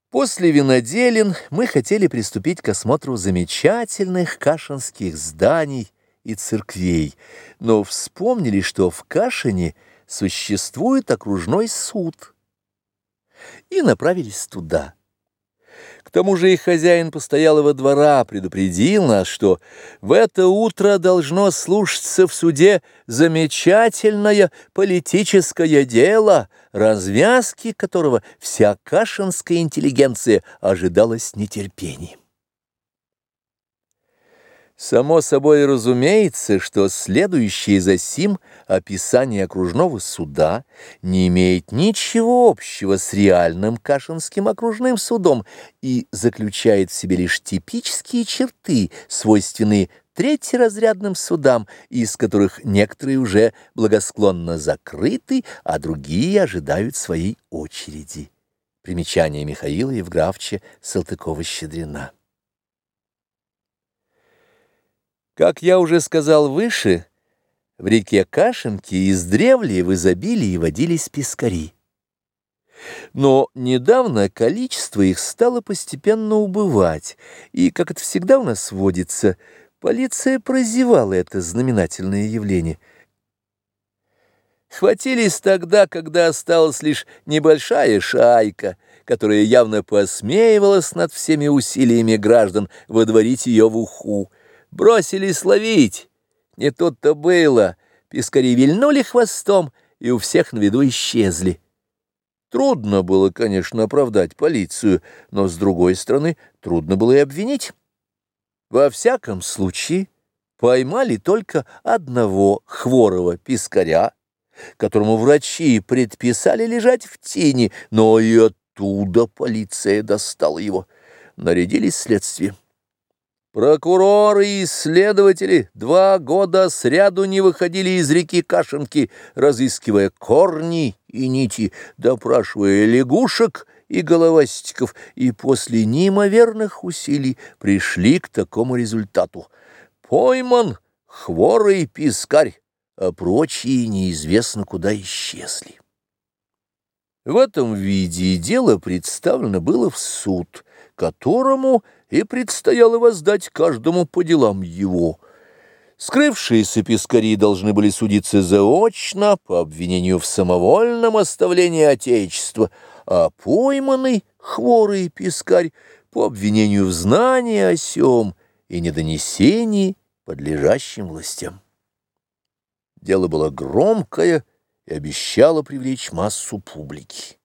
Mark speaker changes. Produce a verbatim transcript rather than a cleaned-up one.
Speaker 1: После виноделин мы хотели приступить к осмотру замечательных кашинских зданий и церквей, но вспомнили, что в Кашине существует окружной суд, и направились туда. К тому же и хозяин постоялого двора предупредил нас, что в это утро должно слушаться в суде замечательное политическое дело, развязки которого вся кашинская интеллигенция ожидала с нетерпением. Само собой разумеется, что следующее за сим описание окружного суда не имеет ничего общего с реальным Кашинским окружным судом и заключает в себе лишь типические черты, свойственные третьеразрядным судам, из которых некоторые уже благосклонно закрыты, а другие ожидают своей очереди. Примечание Михаила Евграфовича Салтыкова-Щедрина. Как я уже сказал выше, в реке Кашинке издревле в изобилии водились пескари. Но недавно количество их стало постепенно убывать, и, как это всегда у нас водится, полиция прозевала это знаменательное явление. Хватились тогда, когда осталась лишь небольшая шайка, которая явно посмеивалась над всеми усилиями граждан водворить ее в уху. Бросились ловить. Не тут-то было. Пескари вильнули хвостом, и у всех на виду исчезли. Трудно было, конечно, оправдать полицию, но, с другой стороны, трудно было и обвинить. Во всяком случае, поймали только одного хворого пескаря, которому врачи предписали лежать в тени, но и оттуда полиция достала его. Нарядились следствие. Прокуроры и следователи два года сряду не выходили из реки Кашинки, разыскивая корни и нити, допрашивая лягушек и головастиков, и после неимоверных усилий пришли к такому результату. Пойман хворый пескарь, а прочие неизвестно куда исчезли. В этом виде дело представлено было в суд, которому и предстояло воздать каждому по делам его. Скрывшиеся пескари должны были судиться заочно по обвинению в самовольном оставлении Отечества, а пойманный хворый пескарь по обвинению в знании о сем и недонесении подлежащим властям. Дело было громкое и обещало привлечь массу публики.